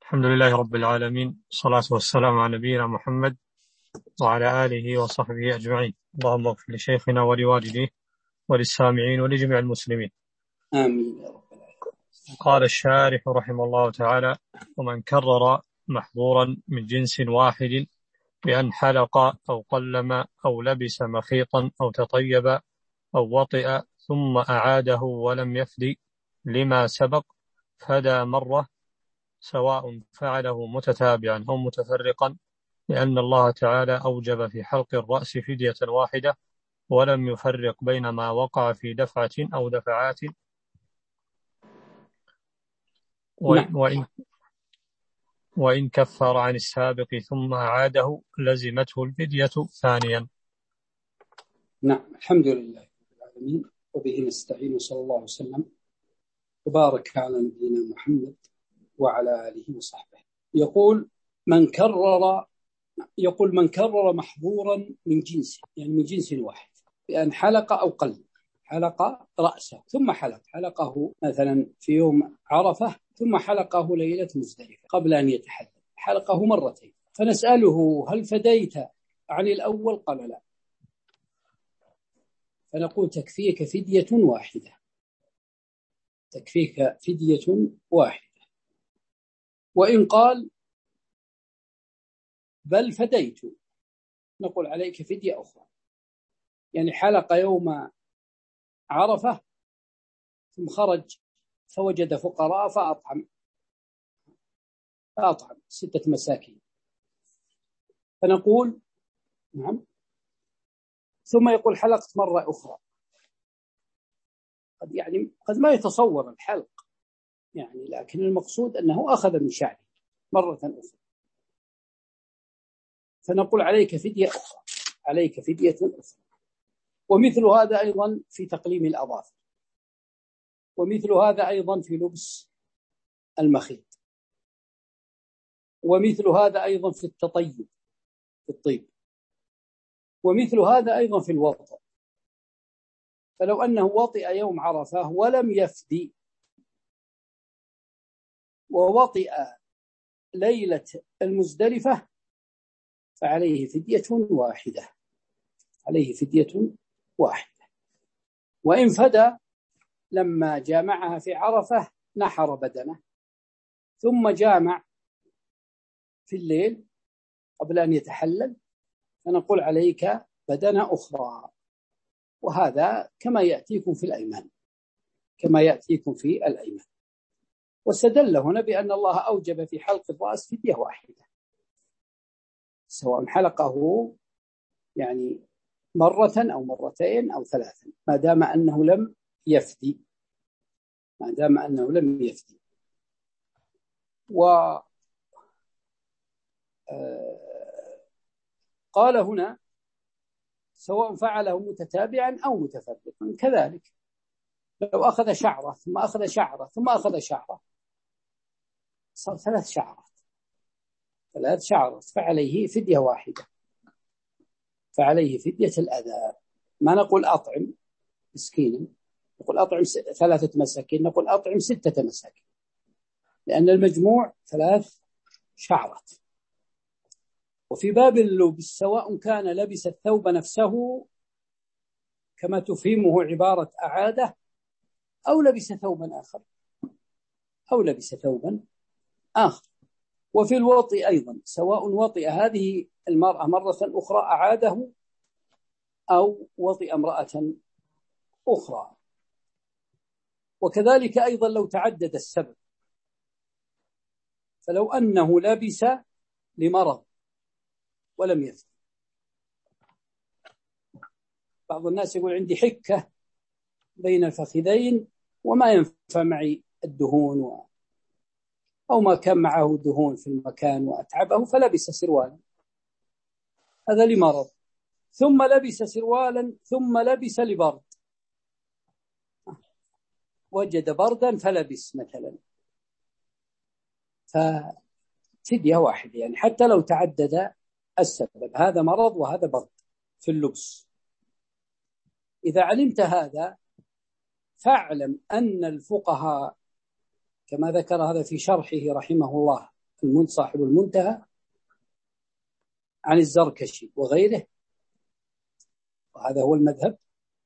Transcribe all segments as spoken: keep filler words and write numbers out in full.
الحمد لله رب العالمين، الصلاة والسلام على نبينا محمد وعلى آله وصحبه أجمعين. اللهم اغفر لشيخنا ولوالديه وللسامعين ولجميع المسلمين، آمين يا رب العالمين. قال الشارح رحمه الله تعالى: ومن كرر محظورا من جنس واحد بأن حلق أو قلم أو لبس مخيطا أو تطيب أو وطئ ثم أعاده ولم يفد لما سبق فدى مرة، سواء فعله متتابعا أو متفرقا، لأن الله تعالى أوجب في حلق الرأس فدية واحدة ولم يفرق بين ما وقع في دفعة أو دفعات، وإن, وإن كفر عن السابق ثم أعاده لزمته الفدية ثانيا. نعم، الحمد لله رب العالمين، وبه نستعين، صلى الله وسلم وبارك على نبينا محمد وعلى آله وصحبه. يقول من كرر يقول من كرر محظورا من جنس، يعني من جنس واحد، بأن حلق أو قلم. حلق رأسه ثم حلق حلقه مثلا في يوم عرفة ثم حلقه ليلة مزدلفة قبل أن يتحلل، حلقه مرتين، فنسأله هل فديت عن الأول؟ قال لا، فنقول تكفيك فدية واحدة، تكفيك فدية واحدة. وإن قال بل فديت، نقول عليك فدية أخرى، يعني حلق يوم عرفة ثم خرج فوجد فقراء فأطعم فأطعم ستة مساكين، فنقول نعم. ثم يقول حلقت مرة أخرى، قد يعني قد ما يتصور الحلق يعني، لكن المقصود أنه أخذ من شعره مرة أخرى، فنقول عليك فدية أخرى، عليك فدية أخرى. ومثل هذا أيضا في تقليم الأظافر، ومثل هذا أيضا في لبس المخيط، ومثل هذا أيضا في التطيب في الطيب، ومثل هذا أيضا في الوطئ. فلو أنه وطئ يوم عرفة ولم يفدي ووطئ ليلة المزدلفة فعليه فدية واحدة، عليه فدية واحدة. وإن فدى لما جامعها في عرفة نحر بدنه ثم جامع في الليل قبل أن يتحلل، فنقول عليك بدنة أخرى. وهذا كما يأتيكم في الأيمان، كما يأتيكم في الأيمان. واستدل هنا بأن الله أوجب في حلق الرأس فدية واحدة، سواء حلقه يعني مرة أو مرتين أو ثلاثا، ما دام أنه لم يفدي ما دام أنه لم يفدي. وقال هنا سواء فعله متتابعا أو متفرقا كذلك، لو أخذ شعرة ثم أخذ شعرة ثم أخذ شعرة صار ثلاث شعرات ثلاث شعرات فعليه فدية واحدة، فعليه فدية الأذى. ما نقول أطعم مسكينا، نقول أطعم ثلاثة مساكين، نقول أطعم ستة مساكين، لأن المجموع ثلاث شعرات. وفي باب اللبس سواء كان لبس الثوب نفسه كما تفهمه عبارة أعاده، أو لبس ثوبا آخر أو لبس ثوبا آخر. وفي الوطئ أيضا سواء وطئ هذه المرأة مرة أخرى أعاده أو وطئ امرأة أخرى. وكذلك أيضا لو تعدد السبب، فلو أنه لبس لمرض ولم يفد، بعض الناس يقول عندي حكة بين الفخذين وما ينفع معي الدهون و... أو ما كان معه دهون في المكان وأتعبه فلبس سروالا، هذا لمرض، ثم لبس سروالا ثم لبس لبرد، وجد بردا فلبس مثلا، ففدية واحدة يعني حتى لو تعدد السبب، هذا مرض وهذا برد في اللبس. إذا علمت هذا فاعلم أن الفقهاء كما ذكر هذا في شرحه رحمه الله صاحب المنتهى عن الزركشي وغيره، وهذا هو المذهب،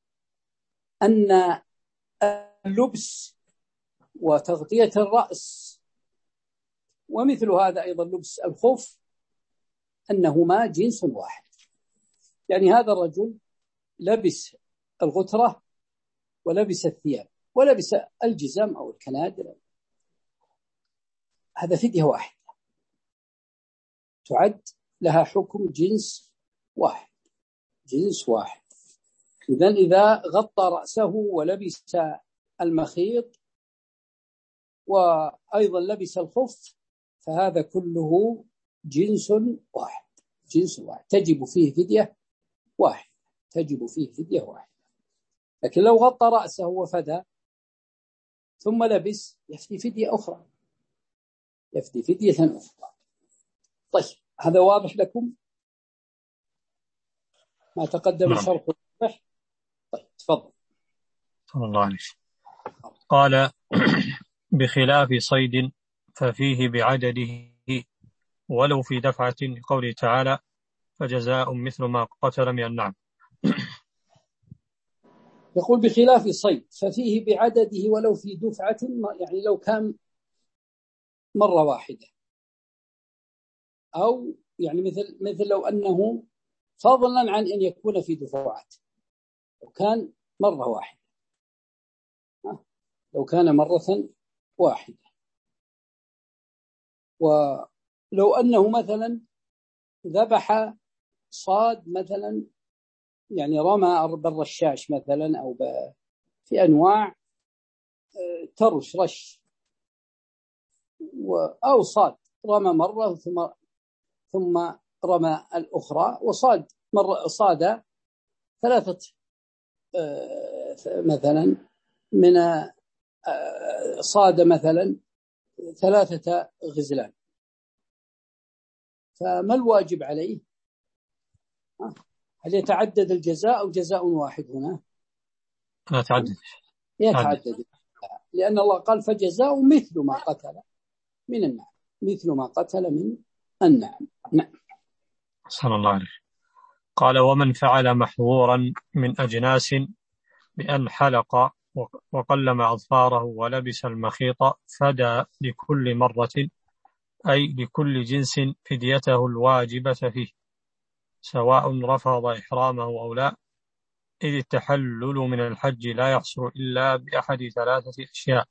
أن اللبس وتغطية الرأس ومثل هذا أيضا لبس الخف أنهما جنس واحد. يعني هذا الرجل لبس الغترة ولبس الثياب ولبس الجزم أو الكنادر، هذا فدية واحدة تعد لها حكم جنس واحد، جنس واحد. إذن إذا غطى رأسه ولبس المخيط وأيضا لبس الخف فهذا كله جنس واحد، جنس واحد تجب فيه فدية واحد، تجب فيه فدية واحد. لكن لو غطى رأسه وفدى ثم لبس يفدي فدية أخرى، يفدي فدية أخرى. طيب هذا واضح لكم ما تقدم شرح واضح؟ طيب تفضل. صلى الله عليه وسلم. قال بخلاف صيد ففيه بعدده ولو في دفعة، قوله تعالى فجزاء مثل ما قتل من النعم. يقول بخلاف صيد ففيه بعدده ولو في دفعة، يعني لو كان مرة واحدة، أو يعني مثل مثل لو أنه فضلا عن أن يكون في دفعات، لو كان مرة واحدة، لو كان مرة واحدة. ولو أنه مثلا ذبح صاد مثلا، يعني رمى بالرشاش مثلا أو في أنواع ترش رش، أو صاد رمى مرة ثم ثم رمى الأخرى، وصاد مرة صاد ثلاثة مثلا من صاد مثلا ثلاثة غزلان، فما الواجب عليه؟ هل يتعدد الجزاء أو جزاء واحد هنا؟ يتعدد. يتعدد، لأن الله قال فجزاء مثل ما قتل من النعم، مثل ما قتل من النعم. نعم. صلى الله عليه. قال ومن فعل محظورا من أجناس بأن حلق وقلم أظفاره ولبس المخيط فدى لكل مرة، أي لكل جنس فديته الواجبة فيه، سواء رفض إحرامه أو لا، إذ التحلل من الحج لا يحصل إلا بأحد ثلاثة أشياء: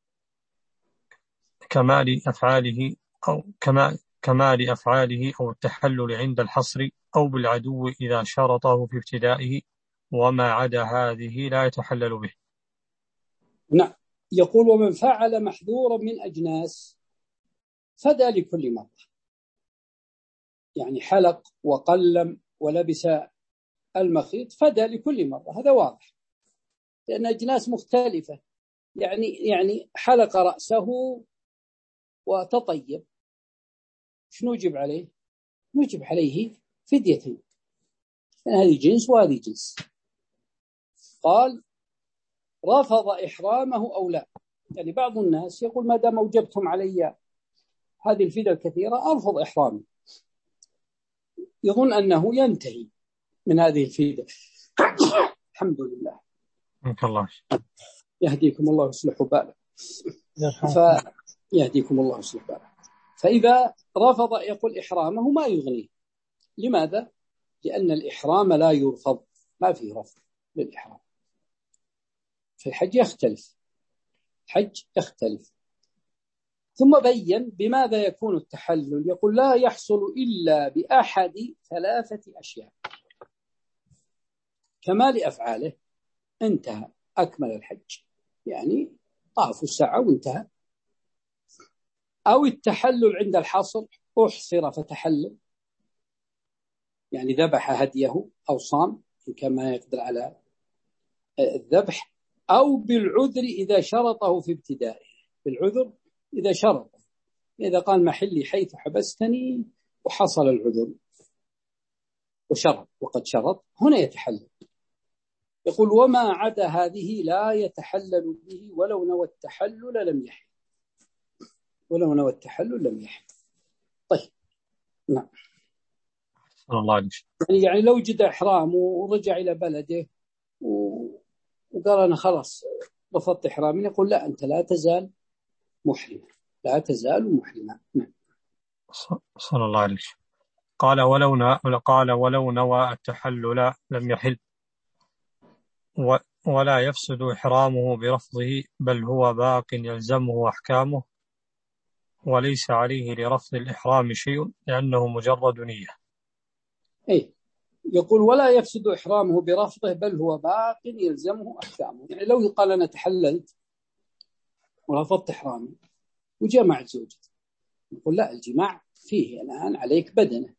كمال أفعاله أو كمال كمال أفعاله أو التحلل عند الحصر أو بالعدو إذا شرطه في ابتدائه، وما عدا هذه لا يتحلل به. نعم. يقول ومن فعل محظورا من أجناس فدى لكل مرة، يعني حلق وقلم ولبس المخيط فدى لكل مرة، هذا واضح، لأن أجناس مختلفة. يعني يعني حلق رأسه وتطيب، شنو نجب عليه؟ نجب عليه فديتين، يعني هذه جنس وهذه جنس. قال رفض إحرامه أو لا، يعني بعض الناس يقول ما دام أوجبتم علي هذه الفدية الكثيرة أرفض إحرامي، يظن أنه ينتهي من هذه الفدية. الحمد لله. الله يهديكم الله ويصلح بالك. فيهديكم الله ويصلح بالك. فإذا رفض يقول إحرامه ما يغنيه. لماذا؟ لأن الإحرام لا يرفض، ما فيه رفض للإحرام. في الحج يختلف، الحج يختلف. ثم بين بماذا يكون التحلل، يقول لا يحصل إلا بأحد ثلاثة أشياء: كمال أفعاله، انتهى أكمل الحج، يعني طاف الساعة وانتهى، أو التحلل عند الحصر، أحصر فتحلل، يعني ذبح هديه أو صام إن كان ما يقدر على الذبح، أو بالعذر إذا شرطه في ابتدائه، بالعذر إذا شرط، إذا قال محلي حيث حبستني وحصل العذر وشرط وقد شرط، هنا يتحلل. يقول وما عدا هذه لا يتحلل به ولو نوى التحلل لم يحل، ولو نوى التحلل لم يحل. طيب نعم. الله عليك. يعني يعني لو جد إحرام ورجع إلى بلده وقال أنا خلاص رفضت إحرامي، يقول لا، أنت لا تزال محرما، لا تزال محرما. نعم. صلى الله عليه. قال ولو نوى قال ولو نوى التحلل لم يحل، ولا يفسد إحرامه برفضه، بل هو باق يلزمه أحكامه، وليس عليه لرفض الإحرام شيء لأنه مجرد نية. أي يقول ولا يفسد إحرامه برفضه، بل هو باق يلزمه أحكامه. يعني لو قال أنا تحللت ورفضت إحرامي وجمعت زوجتي، يقول لا، الجماع فيه الآن عليك بدنه،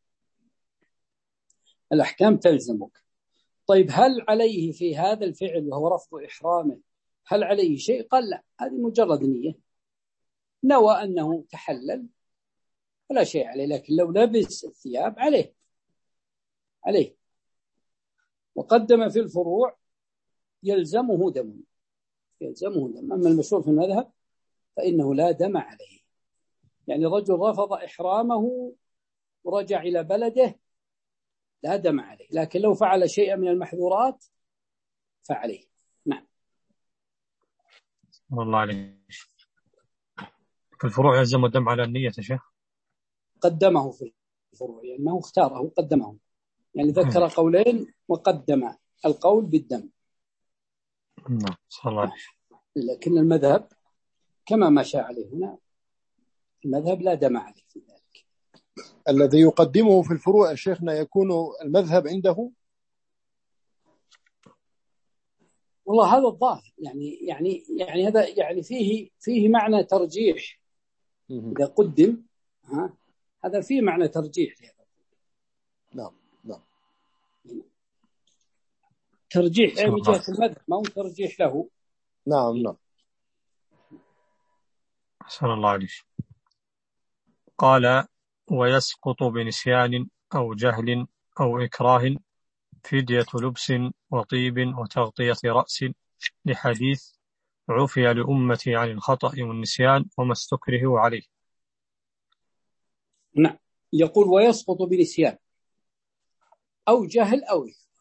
الأحكام تلزمك. طيب هل عليه في هذا الفعل وهو رفض إحرامه هل عليه شيء؟ قال لا، هذه مجرد نية، نوى أنه تحلل ولا شيء عليه، لكن لو لبس الثياب عليه عليه وقدم في الفروع يلزمه دم، يلزمه دم. أما المشهور في المذهب فإنه لا دم عليه. يعني رجل رفض إحرامه ورجع إلى بلده لا دم عليه، لكن لو فعل شيئا من المحظورات فعليه. نعم. والله عليك. في الفروع يلزم الدم على النية يا شيخ؟ قدمه في الفروع، يعني ما هو اختاره، قدمه، يعني ذكر قولين وقدم القول بالدم. نعم. صلى الله عليه. لكن المذهب كما مشى عليه هنا، المذهب لا دم عليه في ذلك. الذي يقدمه في الفروع شيخنا يكون المذهب عنده؟ والله هذا الظاهر، يعني يعني يعني هذا يعني فيه فيه معنى ترجيح. إذا قدم ها هذا فيه معنى ترجيح. نعم نعم. ترجيح يعني من جهة المذهب، ما هو ترجيح له. نعم نعم. صلى الله عليه. قال ويسقط بنسيان أو جهل أو إكراه فدية لبس وطيب وتغطية رأس، لحديث عفي لأمتي عن الخطأ والنسيان وما استكره عليه. نعم. يقول ويسقط بنسيان أو جهل أو إكراه.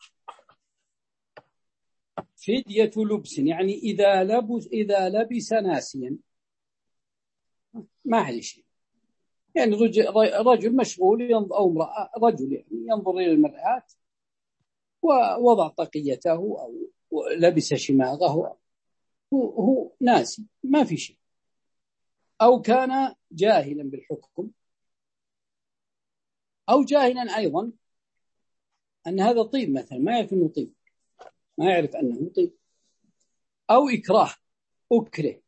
فدية لبس يعني إذا لبس إذا لبس ناسيا ما عليه شيء، يعني رجل, رجل مشغول أو امرأة، رجل يعني ينظر إلى المرآة ووضع طاقيته أو لبس شماغه، هو, هو ناسي ما في شيء، أو كان جاهلا بالحكم، أو جاهلا أيضا أن هذا طيب مثلا، ما يعرف أنه طيب، ما يعرف أنه طيب، أو إكراه أكره،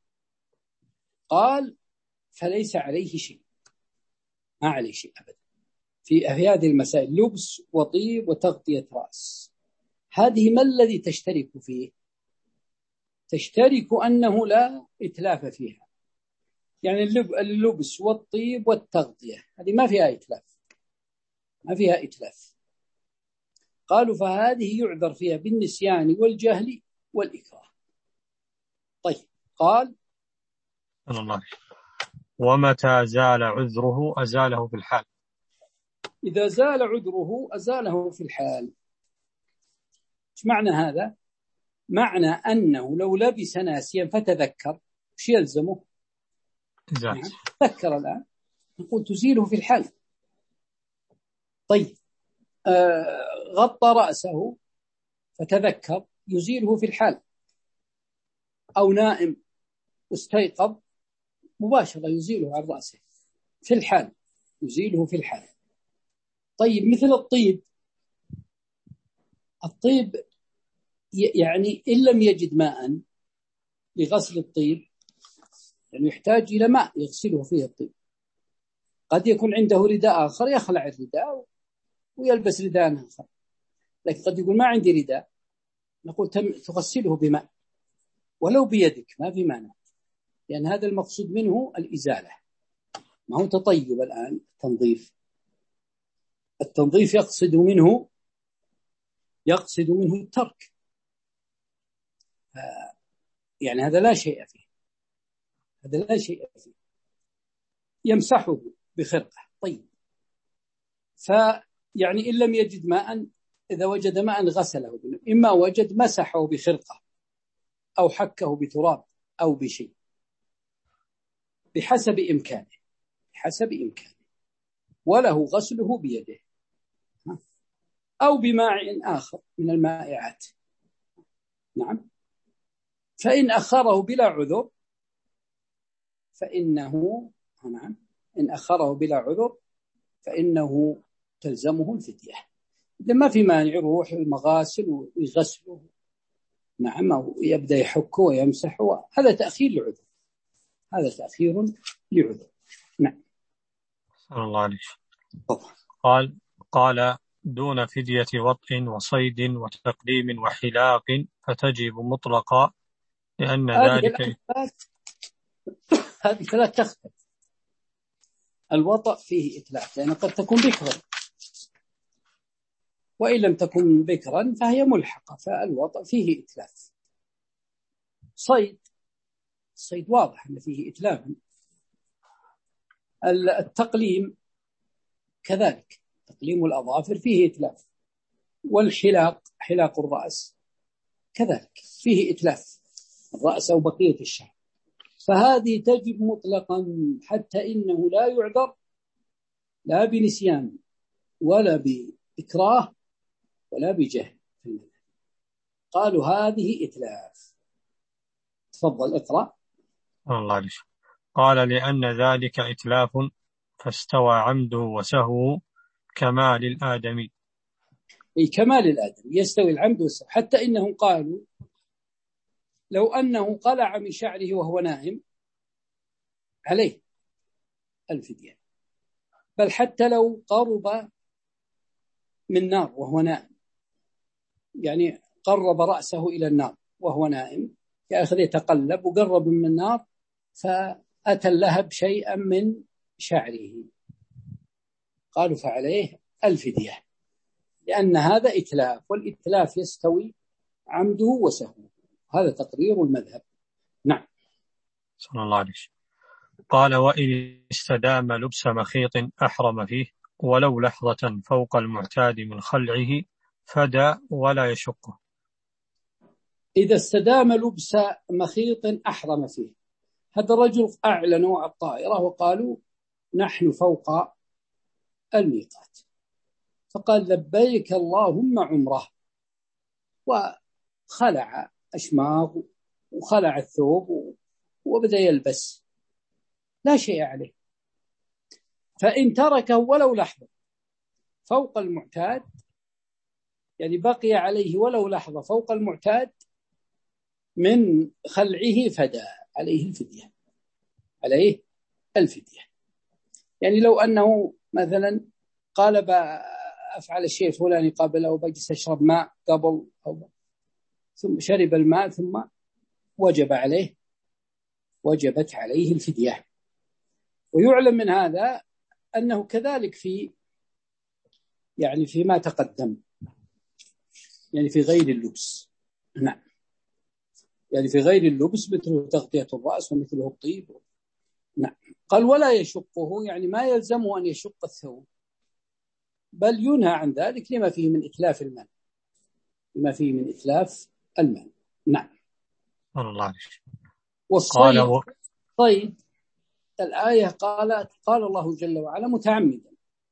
قال فليس عليه شيء، ما عليه شيء أبدا في هذه المسائل، لبس وطيب وتغطية رأس. هذه ما الذي تشترك فيه؟ تشترك أنه لا إتلاف فيها، يعني اللبس والطيب والتغطية هذه ما فيها إتلاف، ما فيها إتلاف. قالوا فهذه يعذر فيها بالنسيان والجهل والإكراه. طيب قال الله. ومتى زال عذره أزاله في الحال. إذا زال عذره أزاله في الحال. ايش معنى هذا؟ معنى أنه لو لبس ناسيا فتذكر وش يلزمه؟ نعم. تذكر الآن، نقول تزيله في الحال. طيب آه غطى رأسه فتذكر يزيله في الحال، أو نائم واستيقظ مباشرة يزيله عن رأسه في الحال، يزيله في الحال. طيب مثل الطيب، الطيب يعني إن لم يجد ماء لغسل الطيب يعني يحتاج إلى ماء يغسله فيه الطيب. قد يكون عنده رداء آخر يخلع الرداء ويلبس رداء آخر، لكن قد يقول ما عندي رداء، نقول تغسله بماء ولو بيدك ما في مانع، لأن هذا المقصود منه الإزالة، ما هو تطيب الآن. التنظيف التنظيف يقصد منه يقصد منه الترك، يعني هذا لا شيء فيه، هذا لا شيء فيه، يمسحه بخرقة. طيب. فيعني إن لم يجد ماء، إذا وجد ماء غسله، إما وجد مسحه بخرقة أو حكه بتراب أو بشيء بحسب إمكانه بحسب إمكانه وله غسله بيده أو بماء آخر من المائعات. نعم. فإن أخره بلا عذر فإنه نعم إن أخره بلا عذر فإنه تلزمه الفدية. إذا ما في مانع يروح المغاسل ويغسله، نعم، أو يبدأ يحكه ويمسحه، هذا تأخير لعذر هذا تأخير لعذر. نعم. صلى الله عليه وسلم. قال قال دون فدية وطء وصيد وتقديم وحلاق فتجب مطلقا لأن ذلك هذه ثلاث تختلف. الوطأ فيه إتلاف لأن قد تكون بكرا، وإن لم تكن بكرا فهي ملحقة، فالوطأ فيه إتلاف. صيد الصيد واضح أن فيه إتلاف. التقليم كذلك، تقليم الأظافر فيه إتلاف. والحلاق حلاق الرأس كذلك فيه إتلاف الرأس أو بقية الشعر، فهذه تجب مطلقا حتى إنه لا يعذر لا بنسيان ولا بإكراه ولا بجهل. قالوا هذه إتلاف. تفضل اقرأ. الله عليه. قال لأن ذلك إتلاف فاستوى عمده وسهوه كمال الآدمي. أي كمال الآدمي يستوي العمد والسهو، حتى إنهم قالوا لو أنه قلع من شعره وهو نائم عليه الفدية، بل حتى لو قرب من نار وهو نائم، يعني قرب رأسه إلى النار وهو نائم، يأخذ يتقلب وقرب من النار فأتى اللهب شيئا من شعره، قالوا فعليه الفدية، لأن هذا إتلاف، والإتلاف يستوي عمده وسهوه. هذا تقرير المذهب. نعم. صلى الله عليه وسلم. قال وإن استدام لبس مخيط أحرم فيه ولو لحظة فوق المعتاد من خلعه فدى ولا يشقه. إذا استدام لبس مخيط أحرم فيه، هذا الرجل أعلنوا على الطائرة وقالوا نحن فوق الميقات، فقال لبيك اللهم عمره، وخلع أشماغ وخلع الثوب وبدأ يلبس، لا شيء عليه. فإن تركه ولو لحظة فوق المعتاد، يعني بقي عليه ولو لحظة فوق المعتاد من خلعه فدى عليه الفدية عليه الفدية. يعني لو أنه مثلا قال بأفعل الشيء الفلاني قبل، أو بجلس أشرب ماء قبل، أو ثم شرب الماء ثم وجب عليه وجبت عليه الفدية. ويعلم من هذا أنه كذلك في يعني فيما تقدم، يعني في غير اللبس. نعم. يعني في غير اللبس مثله تغطية الرأس ومثله الطيب. نعم. قال ولا يشقه، يعني ما يلزمه أن يشق الثوب، بل ينهى عن ذلك لما فيه من إتلاف المال لما فيه من إتلاف المال. نعم. الله. والصيد و... صيد الآية قالت قال الله جل وعلا متعمدا.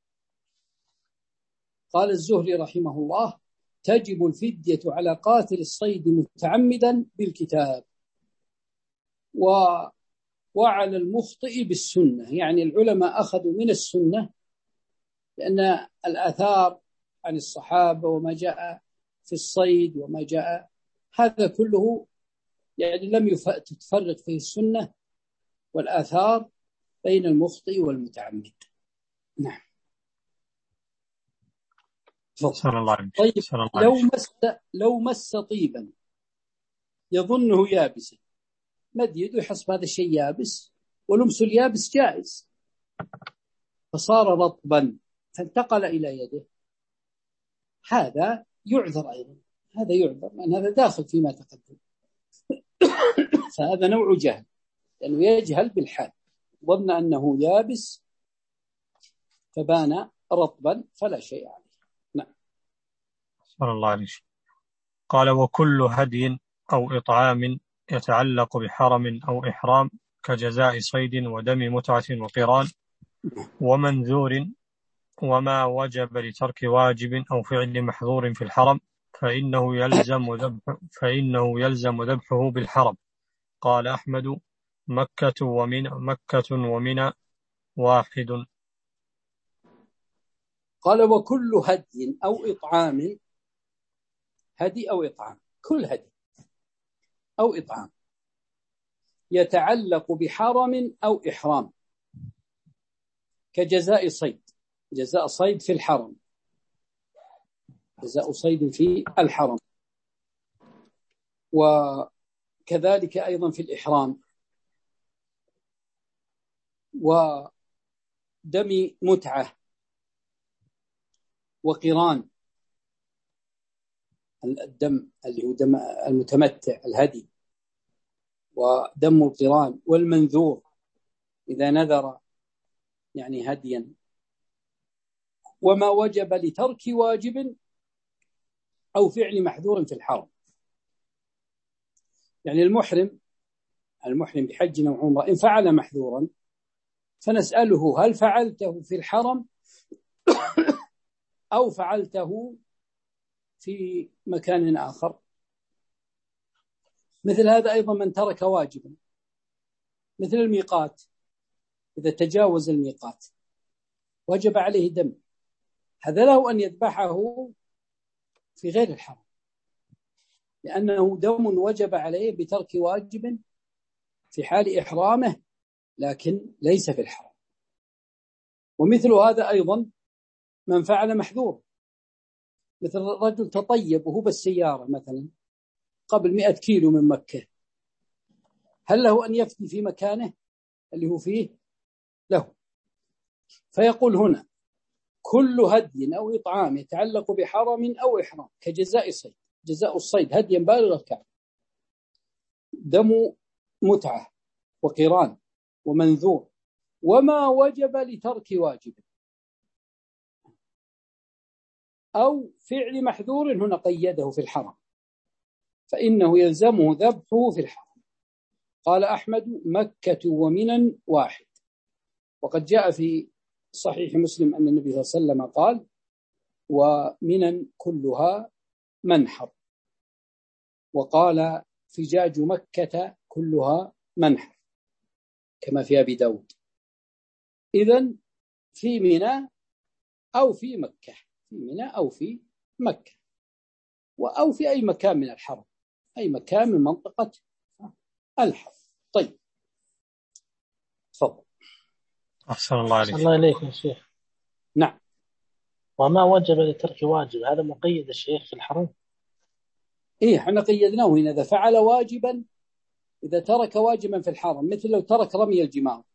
قال الزهري رحمه الله تجب الفدية على قاتل الصيد متعمدا بالكتاب و... وعلى المخطئ بالسنة. يعني العلماء أخذوا من السنة، لأن الآثار عن الصحابة وما جاء في الصيد وما جاء هذا كله يعني لم تفرق فيه السنة والآثار بين المخطئ والمتعمد. نعم. صلى الله عليه طيب وسلم. لو مس لو مس طيبا يظنه يابسا، مد يده يحسب هذا الشيء يابس، ولمس اليابس جائز، فصار رطبا فانتقل إلى يده، هذا يعذر أيضا، هذا يعذر لأن هذا داخل فيما تقدم. فهذا نوع جهل، لأنه يجهل بالحال، ظن أنه يابس فبان رطبا فلا شيء عليه. نعم. صلى الله عليه وسلم. قال وكل هدي أو إطعام يتعلق بحرم أو إحرام كجزاء صيد ودم متعة وقران ومنذور وما وجب لترك واجب أو فعل محظور في الحرم فإنه يلزم ذبح فإنه يلزم ذبحه بالحرم. قال أحمد مكة ومن مكة ومنى واحد. قال وكل هدي أو إطعام، هدي أو إطعام، كل هدي أو إطعام يتعلق بحرم أو إحرام كجزاء صيد، جزاء صيد في الحرم، جزاء صيد في الحرم، وكذلك أيضا في الإحرام، ودم متعة وقران، الدم اللي هو دم المتمتع الهدي، ودم القران، والمنذور إذا نذر يعني هديا، وما وجب لترك واجب أو فعل محذور في الحرم. يعني المحرم المحرم بحج أو عمرة إن فعل محذورا فنسأله هل فعلته في الحرم أو فعلته في مكان آخر؟ مثل هذا أيضا من ترك واجبا، مثل الميقات، إذا تجاوز الميقات وجب عليه دم، هذا له أن يذبحه في غير الحرم لأنه دم وجب عليه بترك واجب في حال إحرامه لكن ليس في الحرم. ومثل هذا أيضا من فعل محذور، مثل رجل تطيب وهو بالسيارة مثلا قبل مئة كيلو من مكة، هل له أن يفدي في مكانه اللي هو فيه؟ له. فيقول هنا كل هدي أو إطعام يتعلق بحرم أو إحرام كجزاء صيد، جزاء الصيد هديا بالغ الكعب، دم متعة وقران ومنذور، وما وجب لترك واجب أو فعل محذور، هنا قيده في الحرم، فإنه يلزمه ذبحه في الحرم. قال أحمد مكة ومنى واحد. وقد جاء في صحيح مسلم أن النبي صلى الله عليه وسلم قال ومنى كلها منحر، وقال فجاج مكة كلها منحر كما في أبي داود. إذن في منى أو في مكة، في منى أو في مكة، أو في أي مكان من الحرم، أي مكان من منطقة الحرم. طيب تفضل. أحسن الله عليك. الله إليك يا شيخ. نعم. وما وجب لترك واجب هذا مقيد الشيخ في الحرم؟ إيه احنا قيدناه هنا، إذا فعل واجبا، إذا ترك واجبا في الحرم، مثل لو ترك رمي الجمار.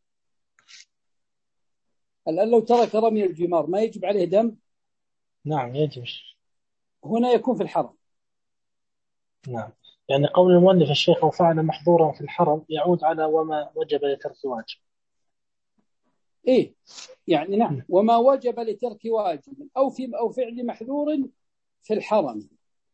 الآن لو ترك رمي الجمار ما يجب عليه دم؟ نعم يجب. هنا يكون في الحرم. نعم، يعني قول المؤلف الشيخ وفعل محظورا في الحرم يعود على وما وجب لترك واجب. إيه يعني نعم، وما وجب لترك واجب أو في أو فعل محذور في الحرم،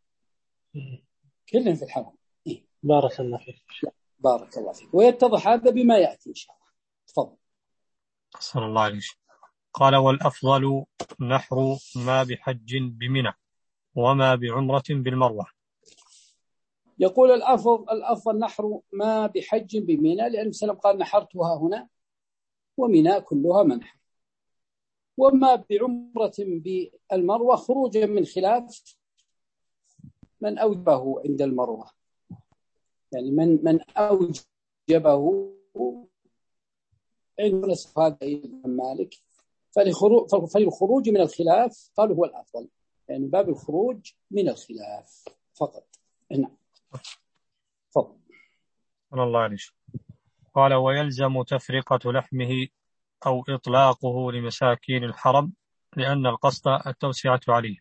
كلهم في الحرم. إيه؟ بارك الله فيك. بارك الله فيك. ويتضح هذا بما يأتي إن شاء الله. تفضل. صلى الله عليه وسلم. قال والأفضل نحر ما بحج بمنى وما بعمرة بالمروة. يقول الأفضل الأفضل نحر ما بحج بمنى، لأن السلام قال نحرتها هنا ومنى كلها منحر. وما بعمرة بالمروة خروجا من خلاف من أوجبه عند المروة، يعني من من أوجبه عند نصف هذا الإمام مالك، فالخروج من الخلاف قالوا هو الأفضل، يعني باب الخروج من الخلاف فقط. نعم. فضل. صلى الله عليه وسلم. قال ويلزم تفرقة لحمه أو إطلاقه لمساكين الحرم لأن القصد التوسعة عليه.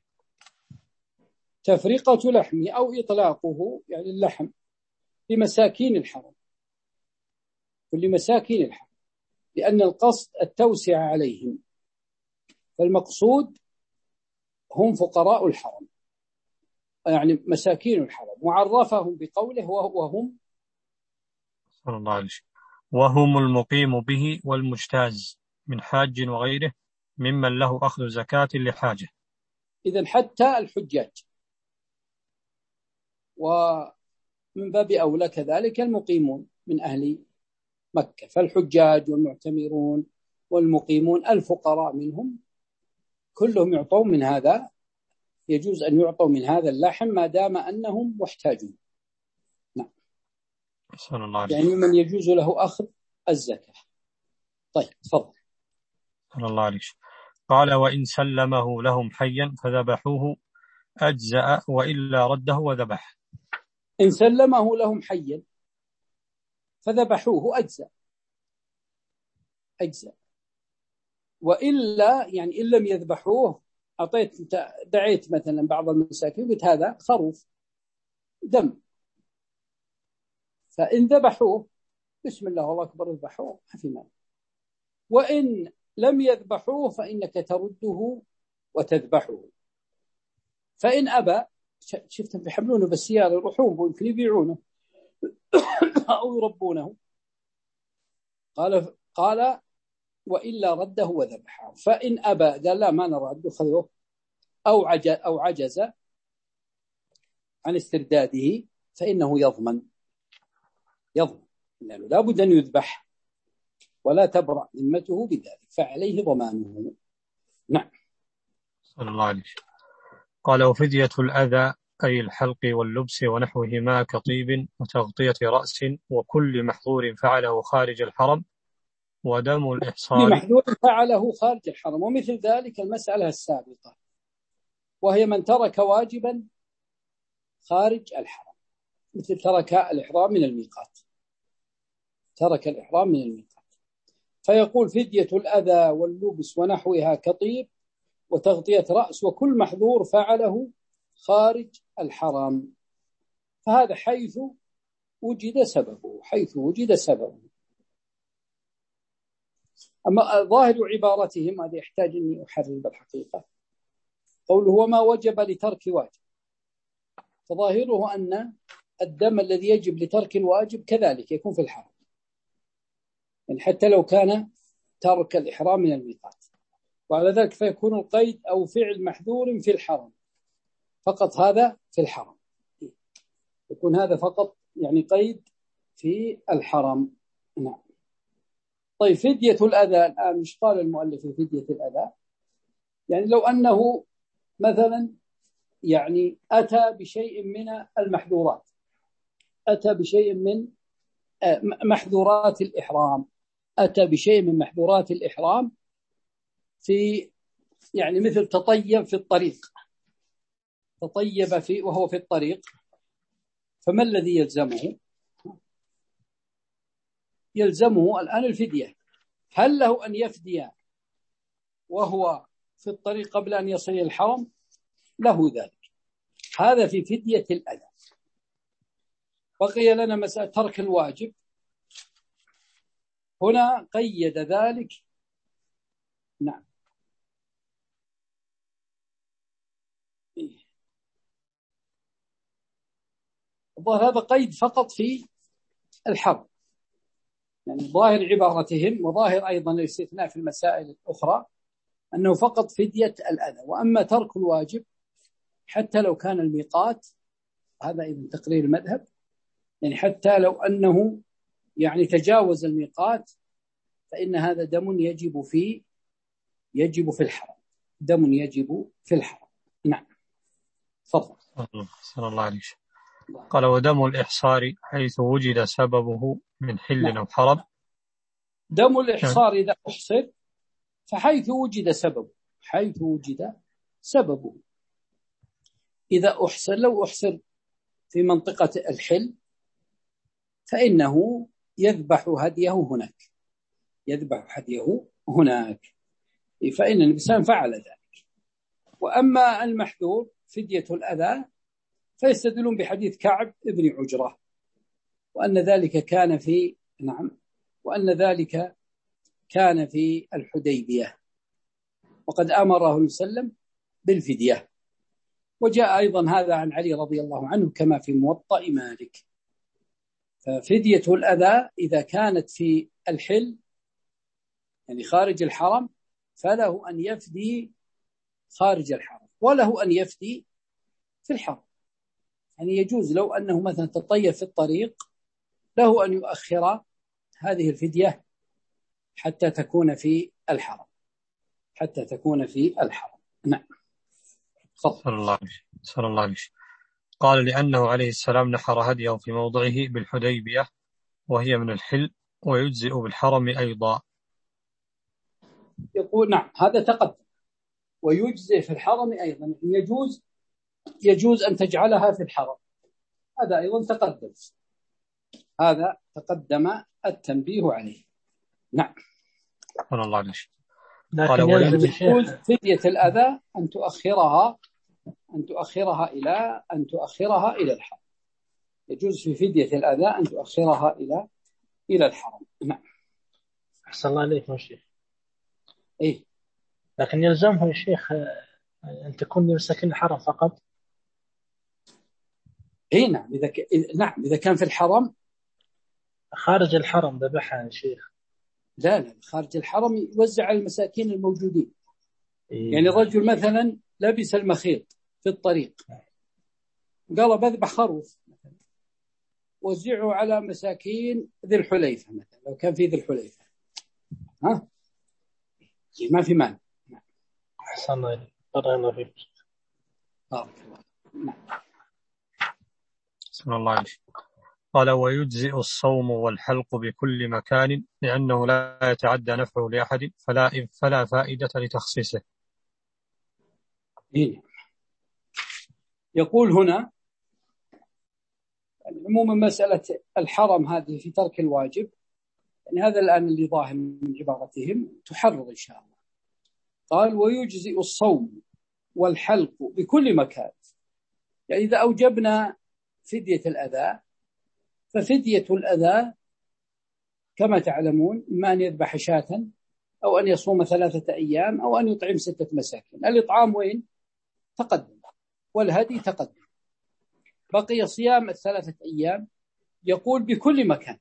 تفرقة لحمه أو إطلاقه يعني اللحم لمساكين الحرم، ولمساكين الحرم لأن القصد التوسعة عليهم. فالمقصود هم فقراء الحرم، يعني مساكين الحرم، وعرفهم بقوله وهم صلى الله عليه وسلم وهم المقيم به والمجتاز من حاج وغيره ممن له أخذ زكاة لحاجة. إذن حتى الحجاج، ومن باب أولى كذلك المقيمون من أهل مكة، فالحجاج والمعتمرون والمقيمون الفقراء منهم كلهم يعطون من هذا، يجوز أن يعطوا من هذا اللحم ما دام أنهم محتاجون. نعم. صلى الله عليه يعني من يجوز له أخذ الزكاة. طيب تفضل. صلى الله عليه وسلم قال وإن سلمه لهم حيا فذبحوه أجزأ وإلا رده وذبح. إن سلمه لهم حيا فذبحوه أجزأ أجزأ وإلا يعني إن لم يذبحوه، أعطيت أنت دعيت مثلا بعض المساكين قلت هذا خروف دم، فإن ذبحوه بسم الله والله أكبر اذبحوه ما في مال، وإن لم يذبحوه فإنك ترده وتذبحه. فإن أبى، شفتهم بيحملونه بالسيارة يروحون ويمكن يبيعونه أو يربونه، قال قال وإلا رده وذبحه. فإن أبى قال لا ما نرد خذوه أو عجز أو عجز عن استرداده فإنه يضمن يضمن لأنه لا بد أن يذبح ولا تبرأ ذمته بذلك، فعليه ضمانه. نعم. صلى الله عليه وسلم قال وفدية الأذى أي الحلق واللبس ونحوهما كطيب وتغطية رأس وكل محظور فعله خارج الحرم ودم الإحصار. محظور فعله خارج الحرم، ومثل ذلك المسألة السابقة وهي من ترك واجبا خارج الحرم، مثل ترك الإحرام من الميقات، ترك الإحرام من الميقات، فيقول فدية الأذى واللبس ونحوها كطيب وتغطية رأس وكل محظور فعله خارج الحرم، فهذا حيث وجد سببه، حيث وجد سببه. أما ظاهر عبارتهم هذا يحتاج أني أحرر بالحقيقة، قوله وما وجب لترك واجب، فظاهره أن الدم الذي يجب لترك الواجب كذلك يكون في الحرم، يعني حتى لو كان ترك الإحرام من الميقات، وعلى ذلك فيكون القيد أو فعل محذور في الحرم فقط، هذا في الحرم يكون هذا فقط يعني قيد في الحرم. نعم. طيب فدية الأذى الآن مش قال المؤلف فدية الأذى، يعني لو أنه مثلا يعني أتى بشيء من المحظورات، أتى بشيء من محظورات الإحرام، أتى بشيء من محظورات الإحرام في يعني مثل تطيب في الطريق، تطيب في وهو في الطريق، فما الذي يلزمه؟ يلزمه الآن الفدية. هل له أن يفدي وهو في الطريق قبل أن يصل إلى الحرم؟ له ذلك، هذا في فدية الأذى. بقي لنا مسألة ترك الواجب، هنا قيد ذلك. نعم. الظاهر هذا قيد فقط في الحرم، يعني ظاهر عبارتهم وظاهر أيضا الاستثناء في المسائل الأخرى أنه فقط فدية الأذى، وأما ترك الواجب حتى لو كان الميقات، هذا أيضا تقرير المذهب، يعني حتى لو أنه يعني تجاوز الميقات فإن هذا دم يجب في يجب في الحرم، دم يجب في الحرم. نعم. تفضل. صلى الله عليه وسلم قال ودم الإحصار حيث وجد سببه من حل نعم. أو حرم. دم الإحصار إذا أحصر فحيث وجد سببه، حيث وجد سببه. إذا أحصر لو أحصر في منطقة الحل فإنه يذبح هديه هناك، يذبح هديه هناك، فإن الإنسان فعل ذلك. وأما المحذور فدية الأذى فيستدلون بحديث كعب ابن عجرة، وأن ذلك كان في نعم وأن ذلك كان في الحديبية، وقد أمره وسلم بالفدية. وجاء أيضا هذا عن علي رضي الله عنه كما في موطأ مالك. ففدية الأذى إذا كانت في الحل يعني خارج الحرم فله أن يفدي خارج الحرم وله أن يفدي في الحرم. يعني يجوز لو أنه مثلا تطيب في الطريق له أن يؤخر هذه الفدية حتى تكون في الحرم حتى تكون في الحرم. نعم. صلى الله عليه صلى الله عليه قال لأنه عليه السلام نحر هديه في موضعه بالحديبية وهي من الحل ويجزئ بالحرم أيضا. يقول نعم هذا تقدم. ويجزئ في الحرم أيضا يجوز يجوز أن تجعلها في الحرم. هذا أيضا تقدم هذا تقدم التنبيه عليه. نعم. صلى الله عليه لكن يجوز فدية الأذى أن تؤخرها أن تؤخرها إلى أن تؤخرها إلى الحرم. يجوز في فدية الأذى أن تؤخرها إلى إلى الحرم. نعم. أحسن الله عليكم يا شيخ. إيه. لكن يلزمه يا شيخ أن تكون لمساكين الحرم فقط. إيه نعم إذا ك... نعم إذا كان في الحرم. خارج الحرم ذبحها يا شيخ. لا لا خارج الحرم يوزع على المساكين الموجودين. إيه. يعني رجل مثلا لبس المخيط في الطريق قال بذبح خروف وزعه على مساكين ذي الحليفة مثلا لو كان في ذي الحليفة ها ما في مانع. أحسن الله بارك الله فيك. بارك الله. نعم. صلى الله عليه قال ويجزئ الصوم والحلق بكل مكان لأنه لا يتعدى نفعه لأحد فلا فلا فائدة لتخصيصه. إيه. يقول هنا عموما مسألة الحرم هذه في ترك الواجب يعني هذا الآن اللي ظاهر من عبارتهم تحرر إن شاء الله. قال ويجزئ الصوم والحلق بكل مكان. يعني إذا أوجبنا فدية الأذى ففدية الأذى كما تعلمون إما أن يذبح شاة أو أن يصوم ثلاثة أيام أو أن يطعم ستة مساكين. الإطعام وين؟ تقدم والهدي تقدم. بقي صيام الثلاثة أيام. يقول بكل مكان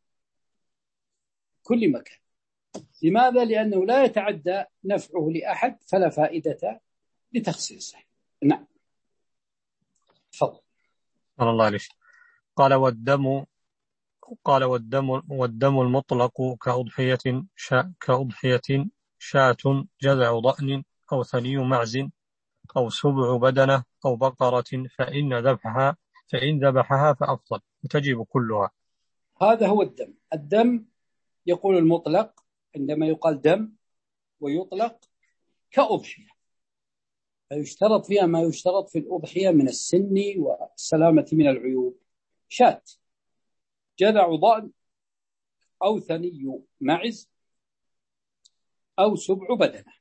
كل مكان. لماذا؟ لأنه لا يتعدى نفعه لأحد فلا فائدة لتخصيصه. نعم. تفضل. صلى الله عليه قال والدم قال والدم والدم المطلق كأضحية شاء كأضحية شاة جذع ضأن أو ثني معز أو سبع بدنة أو بقرة فإن ذبحها فإن ذبحها فأفضل وتجب كلها. هذا هو الدم. الدم يقول المطلق عندما يقال دم ويطلق كأضحية فيشترط فيها ما يشترط في الأضحية من السن والسلامة من العيوب. شاة جذع ضأن أو ثني معز أو سبع بدنة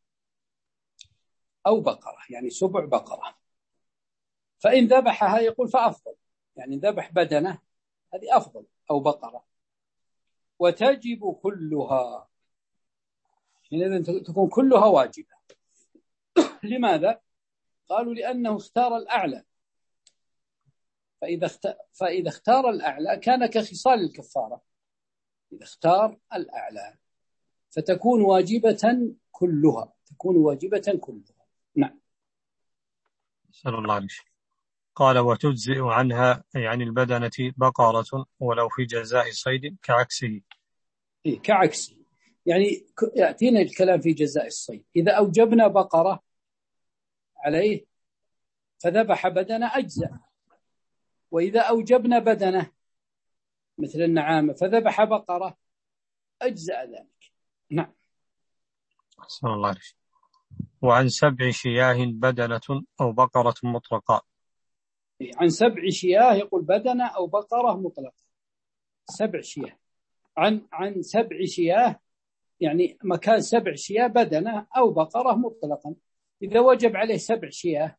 أو بقرة يعني سبع بقرة. فإن ذبحها يقول فأفضل يعني ذبح بدنة هذه أفضل أو بقرة وتجب كلها يعني تكون كلها واجبة. لماذا؟ قالوا لأنه اختار الأعلى فإذا اختار, فإذا اختار الأعلى كان كخصال الكفارة. إذا اختار الأعلى فتكون واجبة كلها تكون واجبة كلها. نعم. صلى الله عليه قال وتجزئ عنها أي عن البدنة بقرة ولو في جزاء صيد كعكسه. إيه كعكسه يعني يأتينا الكلام في جزاء الصيد. إذا أوجبنا بقرة عليه فذبح بدنة أجزاء وإذا أوجبنا بدنة مثل النعامة فذبح بقرة أجزاء ذلك. نعم. صلى الله عليه وعن سبع شياه بدنة أو بقرة مطلقة. عن سبع شياه يقول بدنة أو بقرة مطلقة. سبع شياه عن عن سبع شياه يعني مكان سبع شياه بدنة أو بقرة مطلقا. إذا وجب عليه سبع شياه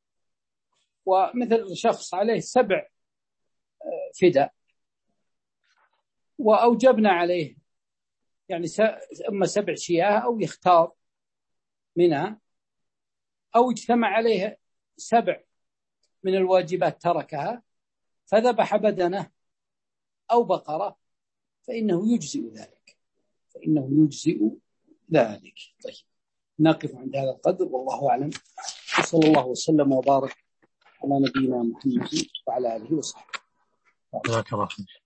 ومثل شخص عليه سبع فداء وأوجبنا عليه يعني إما سبع شياه أو يختار منها أو اجتمع عليه سبع من الواجبات تركها فذبح بدنه أو بقرة فإنه يجزئ ذلك فإنه يجزئ ذلك. طيب نقف عند هذا القدر والله أعلم، وصلى الله وسلم وبارك على نبينا محمد وعلى آله وصحبه. جزاك الله خير.